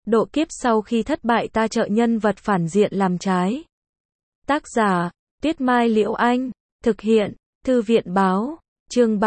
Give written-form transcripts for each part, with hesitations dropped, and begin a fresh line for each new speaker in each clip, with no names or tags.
Độ kiếp sau khi thất bại ta trợ nhân vật phản diện làm trái. Tác giả, Tuyết Mai Liễu Anh. Thực hiện, Thư viện Báo. Chương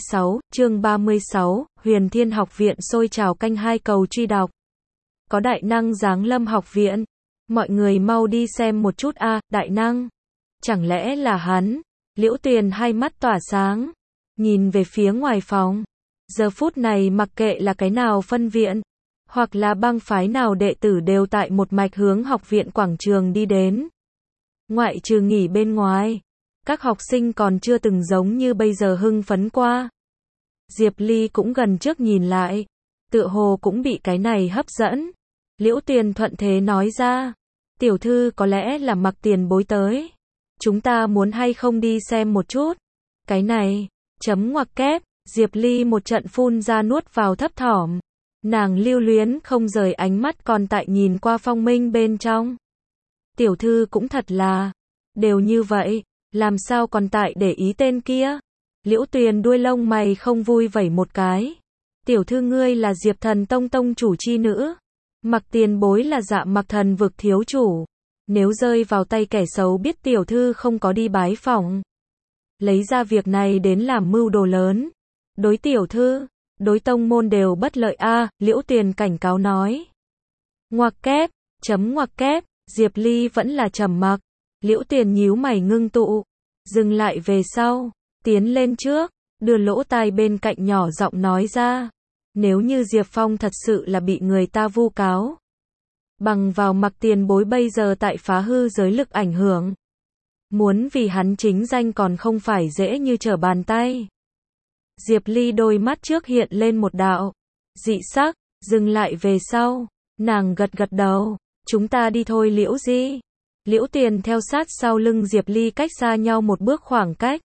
36, Huyền Thiên Học Viện sôi trào canh hai cầu truy đọc. Có đại năng giáng lâm học viện. Mọi người mau đi xem một chút a, đại năng. Chẳng lẽ là hắn? Liễu Tuyền hai mắt tỏa sáng. Nhìn về phía ngoài phòng. Giờ phút này mặc kệ là cái nào phân viện, hoặc là bang phái nào đệ tử đều tại một mạch hướng học viện quảng trường đi đến. Ngoại trừ nghỉ bên ngoài, các học sinh còn chưa từng giống như bây giờ hưng phấn qua. Diệp Ly cũng gần trước nhìn lại, tựa hồ cũng bị cái này hấp dẫn. Liễu Tuyền thuận thế nói ra, tiểu thư có lẽ là Mặc tiền bối tới. Chúng ta muốn hay không đi xem một chút? Cái này, chấm ngoặc kép, Diệp Ly một trận phun ra nuốt vào thấp thỏm. Nàng lưu luyến không rời ánh mắt còn tại nhìn qua Phong Minh bên trong. Tiểu thư cũng thật là, đều như vậy, làm sao còn tại để ý tên kia? Liễu Tuyền đuôi lông mày không vui vẩy một cái. Tiểu thư ngươi là Diệp Thần Tông tông chủ chi nữ. Mặc tiền bối là Dạ Mặc Thần vực thiếu chủ. Nếu rơi vào tay kẻ xấu biết tiểu thư không có đi bái phỏng, lấy ra việc này đến làm mưu đồ lớn. Đối tiểu thư, đối tông môn đều bất lợi a, Liễu Tuyền cảnh cáo nói. Ngoặc kép, chấm ngoặc kép, Diệp Ly vẫn là trầm mặc. Liễu Tuyền nhíu mày ngưng tụ, dừng lại về sau, tiến lên trước, đưa lỗ tai bên cạnh nhỏ giọng nói ra. Nếu như Diệp Phong thật sự là bị người ta vu cáo, bằng vào Mặc tiền bối bây giờ tại phá hư giới lực ảnh hưởng, muốn vì hắn chính danh còn không phải dễ như trở bàn tay. Diệp Ly đôi mắt trước hiện lên một đạo dị sắc, dừng lại về sau, nàng gật gật đầu, chúng ta đi thôi Liễu Di. Liễu Tuyền theo sát sau lưng Diệp Ly cách xa nhau một bước khoảng cách.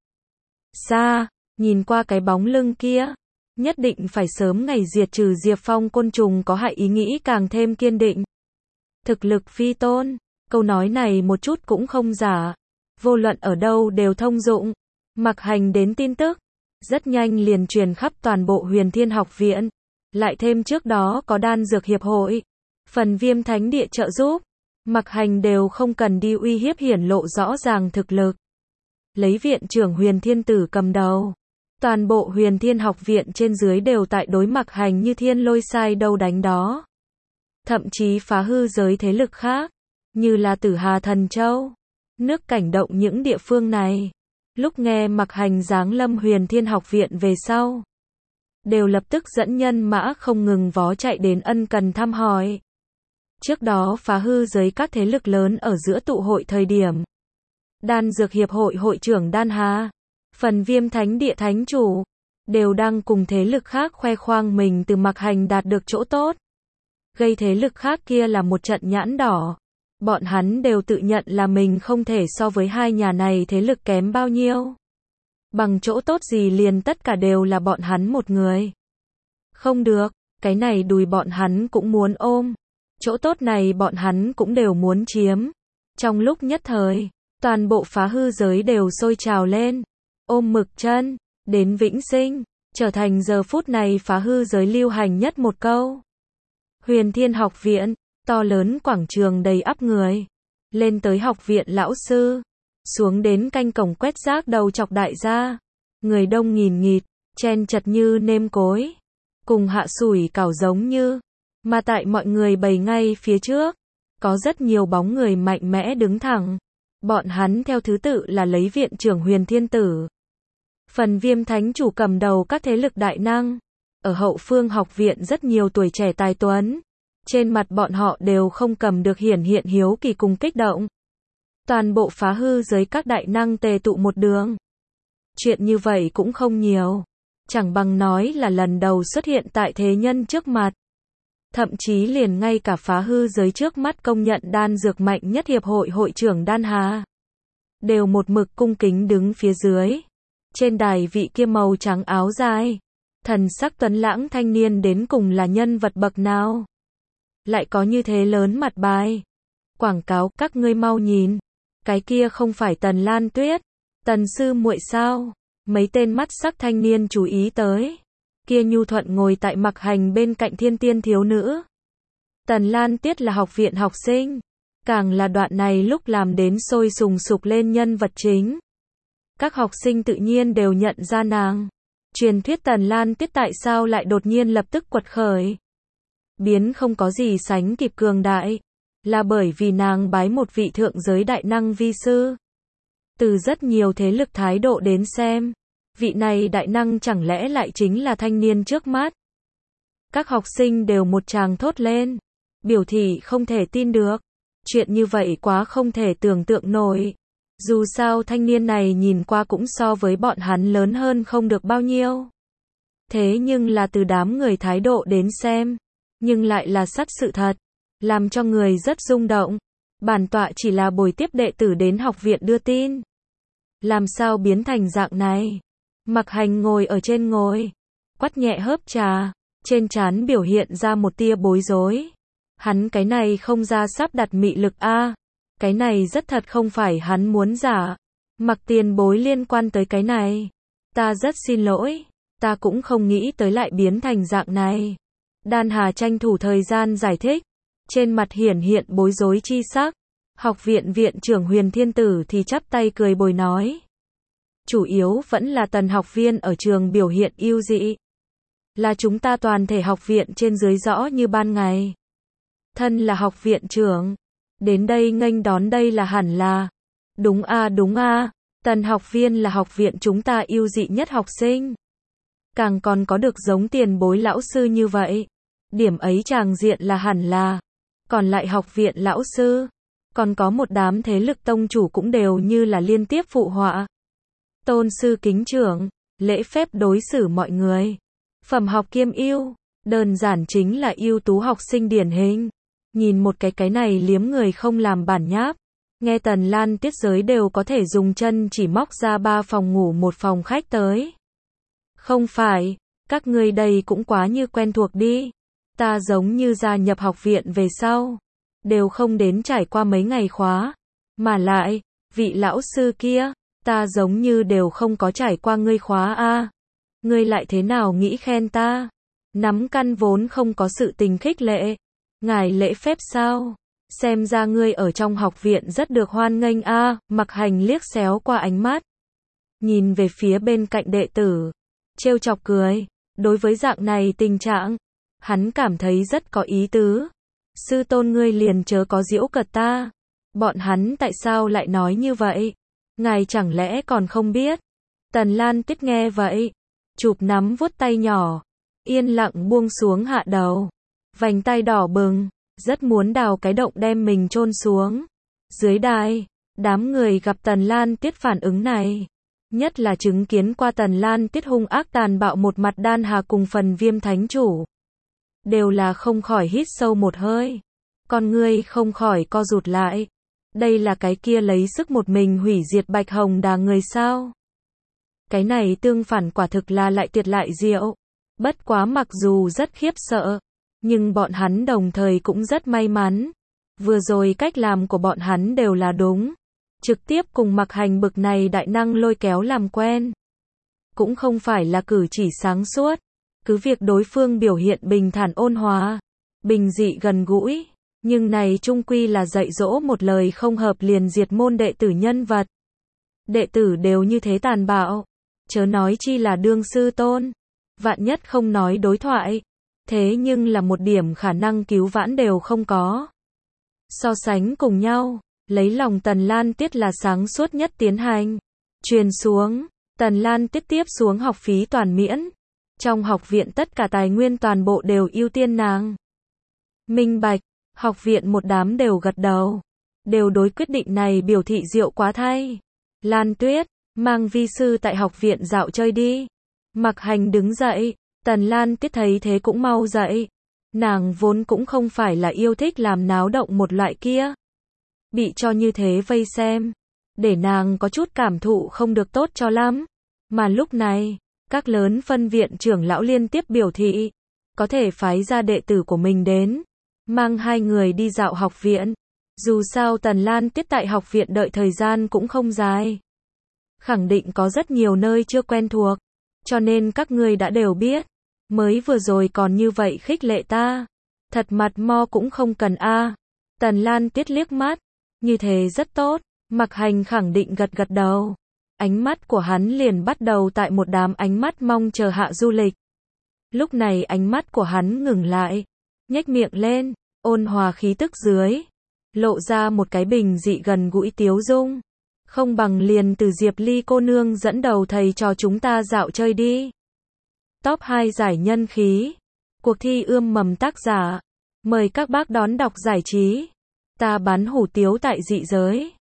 Xa, nhìn qua cái bóng lưng kia, nhất định phải sớm ngày diệt trừ Diệp Phong côn trùng có hại ý nghĩ càng thêm kiên định. Thực lực phi tôn, câu nói này một chút cũng không giả, vô luận ở đâu đều thông dụng. Mặc Hành đến tin tức, rất nhanh liền truyền khắp toàn bộ Huyền Thiên Học Viện, lại thêm trước đó có Đan Dược Hiệp hội, Phần Viêm Thánh Địa trợ giúp, Mặc Hành đều không cần đi uy hiếp hiển lộ rõ ràng thực lực. Lấy viện trưởng Huyền Thiên Tử cầm đầu, toàn bộ Huyền Thiên Học Viện trên dưới đều tại đối Mặc Hành như thiên lôi sai đâu đánh đó. Thậm chí phá hư giới thế lực khác, như là Tử Hà Thần Châu, nước Cảnh Động những địa phương này. Lúc nghe Mặc Hành giáng lâm Huyền Thiên Học Viện về sau, đều lập tức dẫn nhân mã không ngừng vó chạy đến ân cần thăm hỏi. Trước đó phá hư giới các thế lực lớn ở giữa tụ hội thời điểm, Đan Dược Hiệp hội hội trưởng Đan Hà, Phần Viêm Thánh Địa Thánh chủ, đều đang cùng thế lực khác khoe khoang mình từ Mặc Hành đạt được chỗ tốt, gây thế lực khác kia là một trận nhãn đỏ. Bọn hắn đều tự nhận là mình không thể so với hai nhà này thế lực kém bao nhiêu. Bằng chỗ tốt gì liền tất cả đều là bọn hắn một người. Không được, cái này đùi bọn hắn cũng muốn ôm. Chỗ tốt này bọn hắn cũng đều muốn chiếm. Trong lúc nhất thời, toàn bộ phá hư giới đều sôi trào lên. Ôm mực chân, đến vĩnh sinh, trở thành giờ phút này phá hư giới lưu hành nhất một câu. Huyền Thiên Học Viện, to lớn quảng trường đầy ắp người. Lên tới học viện lão sư, xuống đến canh cổng quét rác đầu chọc đại gia. Người đông nghìn nghịt, chen chật như nêm cối, cùng hạ sủi cảo giống như. Mà tại mọi người bày ngay phía trước, có rất nhiều bóng người mạnh mẽ đứng thẳng. Bọn hắn theo thứ tự là lấy viện trưởng Huyền Thiên Tử, Phần Viêm Thánh chủ cầm đầu các thế lực đại năng. Ở hậu phương học viện rất nhiều tuổi trẻ tài tuấn. Trên mặt bọn họ đều không cầm được hiển hiện hiếu kỳ cùng kích động. Toàn bộ phá hư giới các đại năng tề tụ một đường. Chuyện như vậy cũng không nhiều. Chẳng bằng nói là lần đầu xuất hiện tại thế nhân trước mặt. Thậm chí liền ngay cả phá hư giới trước mắt công nhận đan dược mạnh nhất hiệp hội hội trưởng Đan Hà, đều một mực cung kính đứng phía dưới. Trên đài vị kia màu trắng áo dài, thần sắc tuấn lãng thanh niên đến cùng là nhân vật bậc nào? Lại có như thế lớn mặt bài. Quảng cáo, các ngươi mau nhìn. Cái kia không phải Tần Lan Tuyết, Tần sư muội sao? Mấy tên mắt sắc thanh niên chú ý tới. Kia nhu thuận ngồi tại Mặc Hành bên cạnh thiên tiên thiếu nữ. Tần Lan Tiết là học viện học sinh. Càng là đoạn này lúc làm đến sôi sùng sục lên nhân vật chính. Các học sinh tự nhiên đều nhận ra nàng. Truyền thuyết Tần Lan Tiết tại sao lại đột nhiên lập tức quật khởi. Biến không có gì sánh kịp cường đại. Là bởi vì nàng bái một vị thượng giới đại năng vi sư. Từ rất nhiều thế lực thái độ đến xem. Vị này đại năng chẳng lẽ lại chính là thanh niên trước mắt. Các học sinh đều một tràng thốt lên. Biểu thị không thể tin được. Chuyện như vậy quá không thể tưởng tượng nổi. Dù sao thanh niên này nhìn qua cũng so với bọn hắn lớn hơn không được bao nhiêu. Thế nhưng là từ đám người thái độ đến xem. Nhưng lại là sắt sự thật. Làm cho người rất rung động. Bản tọa chỉ là bồi tiếp đệ tử đến học viện đưa tin. Làm sao biến thành dạng này? Mặc Hành ngồi ở trên ngồi. Quắt nhẹ hớp trà. Trên trán biểu hiện ra một tia bối rối. Hắn cái này không ra sắp đặt mị lực a. Cái này rất thật không phải hắn muốn giả. Mặc tiền bối liên quan tới cái này. Ta rất xin lỗi. Ta cũng không nghĩ tới lại biến thành dạng này. Đan Hà tranh thủ thời gian giải thích. Trên mặt hiển hiện bối rối chi sắc. Học viện viện trưởng Huyền Thiên Tử thì chắp tay cười bồi nói. Chủ yếu vẫn là Tần học viên ở trường biểu hiện ưu dị. Là chúng ta toàn thể học viện trên dưới rõ như ban ngày. Thân là học viện trưởng. Đến đây nghênh đón đây là hẳn là. Đúng a đúng a. Tần học viên là học viện chúng ta ưu dị nhất học sinh. Càng còn có được giống tiền bối lão sư như vậy. Điểm ấy tràng diện là hẳn là. Còn lại học viện lão sư. Còn có một đám thế lực tông chủ cũng đều như là liên tiếp phụ họa. Tôn sư kính trưởng. Lễ phép đối xử mọi người. Phẩm học kiêm ưu. Đơn giản chính là ưu tú học sinh điển hình. Nhìn một cái này liếm người không làm bản nháp. Nghe Tần Lan Tiết giới đều có thể dùng chân chỉ móc ra 3 phòng ngủ một phòng khách tới. Không phải, các ngươi đây cũng quá như quen thuộc đi. Ta giống như gia nhập học viện về sau. Đều không đến trải qua mấy ngày khóa. Mà lại, vị lão sư kia, ta giống như đều không có trải qua ngươi khóa a. Ngươi lại thế nào nghĩ khen ta? Nắm căn vốn không có sự tình khích lệ. Ngài lễ phép sao? Xem ra ngươi ở trong học viện rất được hoan nghênh a. Mặc Hành liếc xéo qua ánh mắt. Nhìn về phía bên cạnh đệ tử. Trêu chọc cười. Đối với dạng này tình trạng. Hắn cảm thấy rất có ý tứ. Sư tôn ngươi liền chớ có giễu cợt ta. Bọn hắn tại sao lại nói như vậy? Ngài chẳng lẽ còn không biết? Tần Lan Tiết nghe vậy. Chụp nắm vuốt tay nhỏ. Yên lặng buông xuống hạ đầu. Vành tay đỏ bừng. Rất muốn đào cái động đem mình chôn xuống. Dưới đài. Đám người gặp Tần Lan Tiết phản ứng này. Nhất là chứng kiến qua Tần Lan Tiết hung ác tàn bạo một mặt Đan Hà cùng phần Viêm Thánh Chủ. Đều là không khỏi hít sâu một hơi. Con ngươi không khỏi co rụt lại. Đây là cái kia lấy sức một mình hủy diệt Bạch Hồng Đà người sao? Cái này tương phản quả thực là lại tuyệt lại diệu. Bất quá mặc dù rất khiếp sợ. Nhưng bọn hắn đồng thời cũng rất may mắn. Vừa rồi cách làm của bọn hắn đều là đúng. Trực tiếp cùng Mặc Hành bực này đại năng lôi kéo làm quen. Cũng không phải là cử chỉ sáng suốt. Cứ việc đối phương biểu hiện bình thản ôn hòa. Bình dị gần gũi. Nhưng này chung quy là dạy dỗ một lời không hợp liền diệt môn đệ tử nhân vật. Đệ tử đều như thế tàn bạo. Chớ nói chi là đương sư tôn. Vạn nhất không nói đối thoại. Thế nhưng là một điểm khả năng cứu vãn đều không có. So sánh cùng nhau, lấy lòng Tần Lan Tiết là sáng suốt nhất tiến hành. Truyền xuống, Tần Lan Tiết tiếp xuống học phí toàn miễn. Trong học viện tất cả tài nguyên toàn bộ đều ưu tiên nàng. Minh bạch, học viện một đám đều gật đầu. Đều đối quyết định này biểu thị diệu quá thay. Lan Tuyết, mang vi sư tại học viện dạo chơi đi. Mặc Hành đứng dậy. Tần Lan Tiết thấy thế cũng mau dậy. Nàng vốn cũng không phải là yêu thích làm náo động một loại kia. Bị cho như thế vây xem. Để nàng có chút cảm thụ không được tốt cho lắm. Mà lúc này, các lớn phân viện trưởng lão liên tiếp biểu thị. Có thể phái ra đệ tử của mình đến. Mang hai người đi dạo học viện. Dù sao Tần Lan Tiết tại học viện đợi thời gian cũng không dài. Khẳng định có rất nhiều nơi chưa quen thuộc. Cho nên các ngươi đã đều biết. Mới vừa rồi còn như vậy khích lệ ta. Thật mặt mo cũng không cần a. Tần Lan Tiết liếc mắt. Như thế rất tốt. Mặc Hành khẳng định gật gật đầu. Ánh mắt của hắn liền bắt đầu tại một đám ánh mắt mong chờ Hạ Du Lịch. Lúc này ánh mắt của hắn ngừng lại. Nhếch miệng lên. Ôn hòa khí tức dưới. Lộ ra một cái bình dị gần gũi tiếu dung. Không bằng liền từ Diệp Ly cô nương dẫn đầu thầy trò chúng ta dạo chơi đi. Top 2 giải nhân khí. Cuộc thi ươm mầm tác giả. Mời các bác đón đọc giải trí. Ta bán hủ tiếu tại dị giới.